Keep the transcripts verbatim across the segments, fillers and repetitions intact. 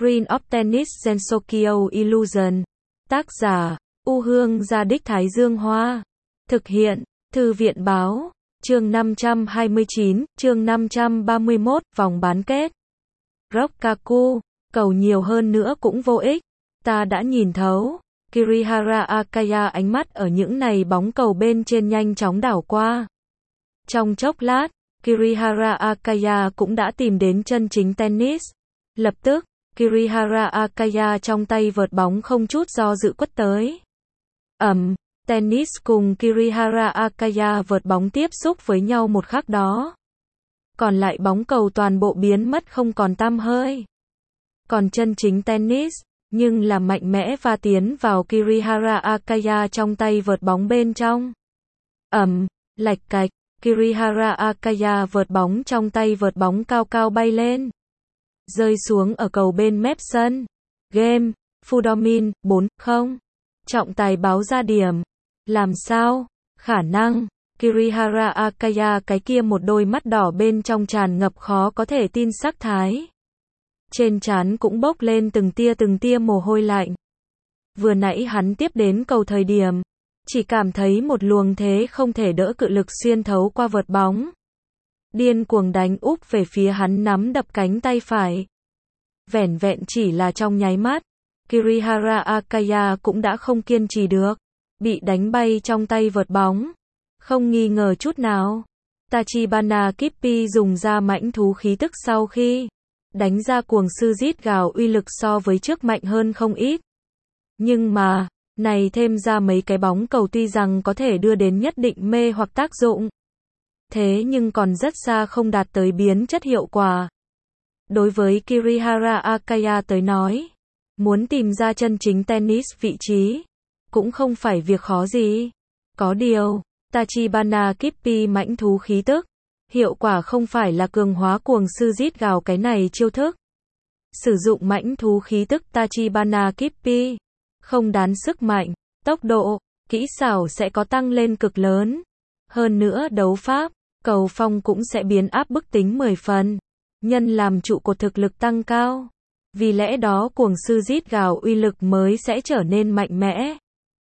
Green of Tennis Gensokyo Illusion. Tác giả, U Hương Gia Đích Thái Dương Hoa. Thực hiện, Thư viện Báo. Chương năm trăm hai mươi chín, chương năm trăm ba mươi mốt, vòng bán kết. Rokkaku, cầu nhiều hơn nữa cũng vô ích. Ta đã nhìn thấu. Kirihara Akaya ánh mắt ở những này bóng cầu bên trên nhanh chóng đảo qua. Trong chốc lát, Kirihara Akaya cũng đã tìm đến chân chính tennis. Lập tức, Kirihara Akaya trong tay vợt bóng không chút do dự quất tới. Ầm, tennis cùng Kirihara Akaya vợt bóng tiếp xúc với nhau một khắc đó. Còn lại bóng cầu toàn bộ biến mất không còn tăm hơi. Còn chân chính tennis, nhưng là mạnh mẽ và tiến vào Kirihara Akaya trong tay vợt bóng bên trong. Ầm, lạch cạch, Kirihara Akaya vợt bóng trong tay vợt bóng cao cao bay lên. Rơi xuống ở cầu bên mép sân. Game, Fudomin, bốn không. Trọng tài báo ra điểm. Làm sao? Khả năng. Kirihara Akaya cái kia một đôi mắt đỏ bên trong tràn ngập khó có thể tin sắc thái. Trên trán cũng bốc lên từng tia từng tia mồ hôi lạnh. Vừa nãy hắn tiếp đến cầu thời điểm, chỉ cảm thấy một luồng thế không thể đỡ cự lực xuyên thấu qua vợt bóng. Điên cuồng đánh úp về phía hắn nắm đập cánh tay phải. Vẻn vẹn chỉ là trong nháy mắt, Kirihara Akaya cũng đã không kiên trì được, bị đánh bay trong tay vợt bóng. Không nghi ngờ chút nào, Tachibana Kippi dùng ra mãnh thú khí tức sau khi đánh ra cuồng sư rít gào uy lực so với trước mạnh hơn không ít. Nhưng mà, này thêm ra mấy cái bóng cầu tuy rằng có thể đưa đến nhất định mê hoặc tác dụng, thế nhưng còn rất xa không đạt tới biến chất hiệu quả. Đối với Kirihara Akaya tới nói, muốn tìm ra chân chính tennis vị trí, cũng không phải việc khó gì. Có điều, Tachibana Kippi mãnh thú khí tức, hiệu quả không phải là cường hóa cuồng sư rít gào cái này chiêu thức. Sử dụng mãnh thú khí tức Tachibana Kippi, không đán sức mạnh, tốc độ, kỹ xảo sẽ có tăng lên cực lớn. Hơn nữa đấu pháp, cầu phong cũng sẽ biến áp bức tính mười phần. Nhân làm trụ cột thực lực tăng cao. Vì lẽ đó cuồng sư rít gào uy lực mới sẽ trở nên mạnh mẽ.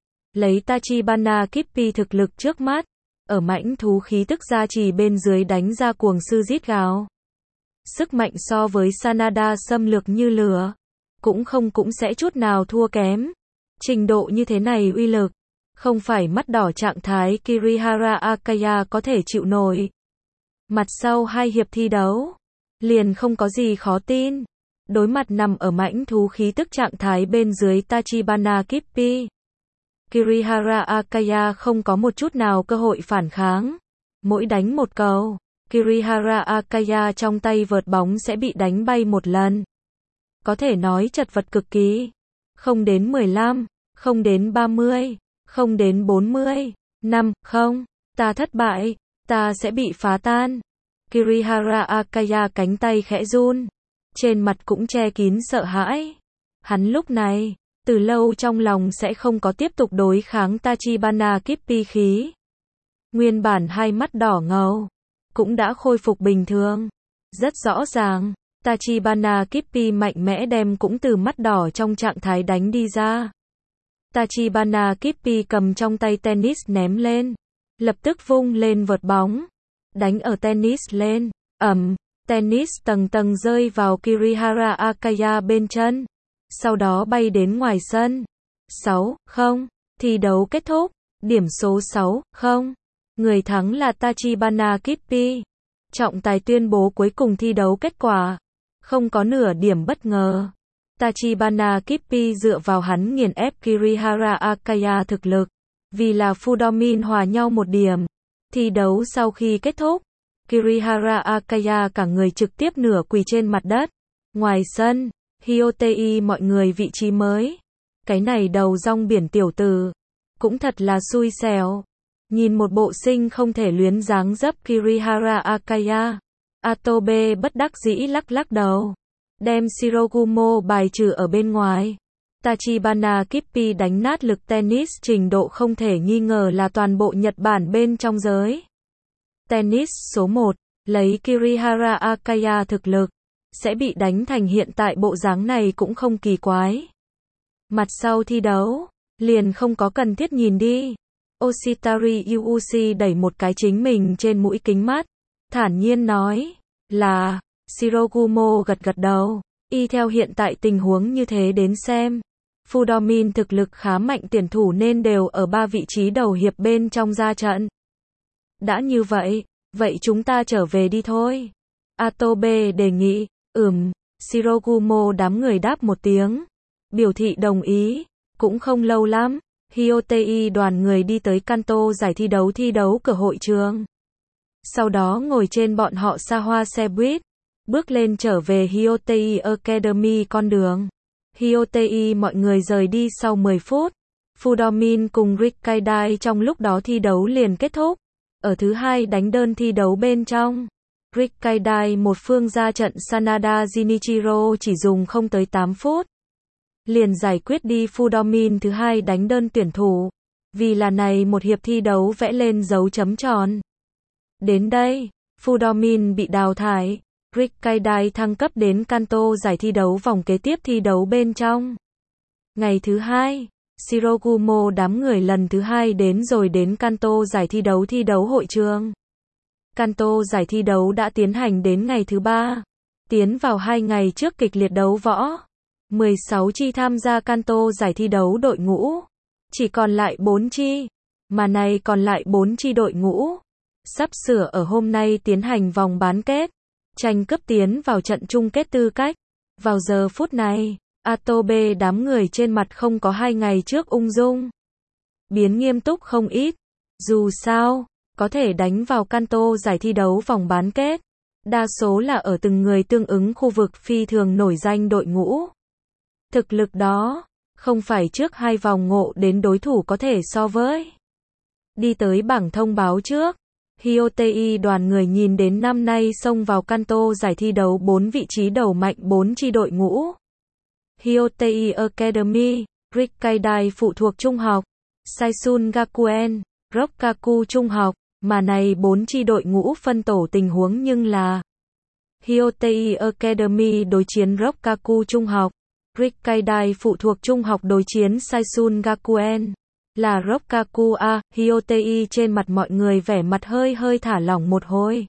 Lấy Tachibana Kippi thực lực trước mắt, ở mãnh thú khí tức gia trì bên dưới đánh ra cuồng sư rít gào. Sức mạnh so với Sanada xâm lược như lửa, cũng không cũng sẽ chút nào thua kém. Trình độ như thế này uy lực, không phải mắt đỏ trạng thái Kirihara Akaya có thể chịu nổi. Mặt sau hai hiệp thi đấu, liền không có gì khó tin. Đối mặt nằm ở mãnh thú khí tức trạng thái bên dưới Tachibana Kippi, Kirihara Akaya không có một chút nào cơ hội phản kháng. Mỗi đánh một cầu, Kirihara Akaya trong tay vợt bóng sẽ bị đánh bay một lần. Có thể nói chật vật cực kỳ. Không đến mười lăm, không đến ba mươi, không đến bốn mươi, năm, không, ta thất bại, ta sẽ bị phá tan. Kirihara Akaya cánh tay khẽ run, trên mặt cũng che kín sợ hãi. Hắn lúc này, từ lâu trong lòng sẽ không có tiếp tục đối kháng Tachibana Kippi khí. Nguyên bản hai mắt đỏ ngầu, cũng đã khôi phục bình thường. Rất rõ ràng, Tachibana Kippi mạnh mẽ đem cũng từ mắt đỏ trong trạng thái đánh đi ra. Tachibana Kippi cầm trong tay tennis ném lên, lập tức vung lên vợt bóng, đánh ở tennis lên, ầm, tennis tầng tầng rơi vào Kirihara Akaya bên chân, sau đó bay đến ngoài sân. sáu không, thi đấu kết thúc, điểm số sáu không, người thắng là Tachibana Kippi. Trọng tài tuyên bố cuối cùng thi đấu kết quả, không có nửa điểm bất ngờ. Tachibana Kippi dựa vào hắn nghiền ép Kirihara Akaya thực lực, vì là Fudomin hòa nhau một điểm. Thi đấu sau khi kết thúc, Kirihara Akaya cả người trực tiếp nửa quỳ trên mặt đất. Ngoài sân, Hyotei mọi người vị trí mới. Cái này đầu rong biển tiểu tử, cũng thật là xui xẻo. Nhìn một bộ sinh không thể luyến dáng dấp Kirihara Akaya, Atobe bất đắc dĩ lắc lắc đầu, đem Shirogumo bài trừ ở bên ngoài. Tachibana Kippi đánh nát lực tennis trình độ không thể nghi ngờ là toàn bộ Nhật Bản bên trong giới tennis số một, lấy Kirihara Akaya thực lực, sẽ bị đánh thành hiện tại bộ dáng này cũng không kỳ quái. Mặt sau thi đấu, liền không có cần thiết nhìn đi. Oshitari Yuuchi đẩy một cái chính mình trên mũi kính mắt, thản nhiên nói, là, Shirogumo gật gật đầu, y theo hiện tại tình huống như thế đến xem. Fudomin thực lực khá mạnh, tuyển thủ nên đều ở ba vị trí đầu hiệp bên trong ra trận. Đã như vậy, vậy chúng ta trở về đi thôi. Atobe đề nghị, ừm, Shirogumo đám người đáp một tiếng, biểu thị đồng ý. Cũng không lâu lắm, Hyotei đoàn người đi tới Kanto giải thi đấu thi đấu cửa hội trường. Sau đó ngồi trên bọn họ xa hoa xe buýt, bước lên trở về Hyotei Academy con đường. Hyotei mọi người rời đi sau mười phút. Fudomin cùng Rikkaidai trong lúc đó thi đấu liền kết thúc. Ở thứ hai đánh đơn thi đấu bên trong, Rikkaidai một phương ra trận Sanada Jinichiro chỉ dùng không tới tám phút. Liền giải quyết đi Fudomin thứ hai đánh đơn tuyển thủ. Vì là này một hiệp thi đấu vẽ lên dấu chấm tròn. Đến đây, Fudomin bị đào thải. Rikkaidai thăng cấp đến Kanto giải thi đấu vòng kế tiếp thi đấu bên trong. Ngày thứ hai, Shirogumo đám người lần thứ hai đến rồi đến Kanto giải thi đấu thi đấu hội trường. Kanto giải thi đấu đã tiến hành đến ngày thứ ba. Tiến vào hai ngày trước kịch liệt đấu võ. mười sáu chi tham gia Kanto giải thi đấu đội ngũ. Chỉ còn lại bốn chi. Mà này còn lại bốn chi đội ngũ. Sắp sửa ở hôm nay tiến hành vòng bán kết. Tranh cướp tiến vào trận chung kết tư cách. Vào giờ phút này, Atobe đám người trên mặt không có hai ngày trước ung dung. Biến nghiêm túc không ít. Dù sao, có thể đánh vào Kanto giải thi đấu vòng bán kết. Đa số là ở từng người tương ứng khu vực phi thường nổi danh đội ngũ. Thực lực đó, không phải trước hai vòng ngộ đến đối thủ có thể so với. Đi tới bảng thông báo trước, Hyotei đoàn người nhìn đến năm nay xông vào Kanto giải thi đấu bốn vị trí đầu mạnh bốn chi đội ngũ. Hyotei Academy, Rikkaidai phụ thuộc trung học, Saisun Gakuen, Rokkaku trung học, mà này bốn chi đội ngũ phân tổ tình huống nhưng là Hyotei Academy đối chiến Rokkaku trung học, Rikkaidai phụ thuộc trung học đối chiến Saisun Gakuen. Là Rokkaku A, Hyotei trên mặt mọi người vẻ mặt hơi hơi thả lỏng một hồi.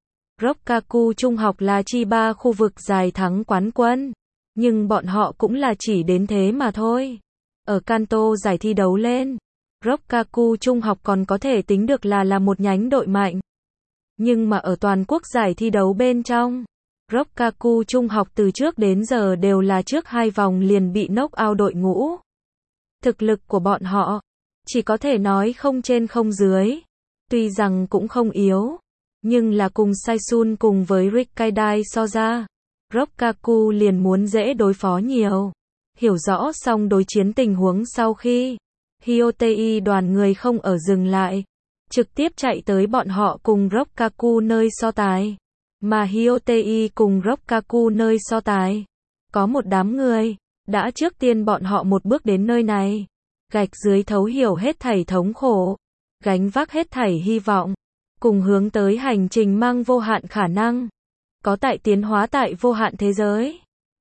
Rokkaku trung học là chi ba khu vực dài thắng quán quân. Nhưng bọn họ cũng là chỉ đến thế mà thôi. Ở Kanto giải thi đấu lên, Rokkaku trung học còn có thể tính được là là một nhánh đội mạnh. Nhưng mà ở toàn quốc giải thi đấu bên trong, Rokkaku trung học từ trước đến giờ đều là trước hai vòng liền bị knock out đội ngũ. Thực lực của bọn họ, chỉ có thể nói không trên không dưới. Tuy rằng cũng không yếu, nhưng là cùng Saisun cùng với Rikkaidai so ra, Rokkaku liền muốn dễ đối phó nhiều. Hiểu rõ xong đối chiến tình huống sau khi, Hyotei đoàn người không ở dừng lại, trực tiếp chạy tới bọn họ cùng Rokkaku nơi so tài. Mà Hyotei cùng Rokkaku nơi so tài, có một đám người, đã trước tiên bọn họ một bước đến nơi này. Gạch dưới thấu hiểu hết thảy thống khổ, gánh vác hết thảy hy vọng, cùng hướng tới hành trình mang vô hạn khả năng, có tại tiến hóa tại vô hạn thế giới.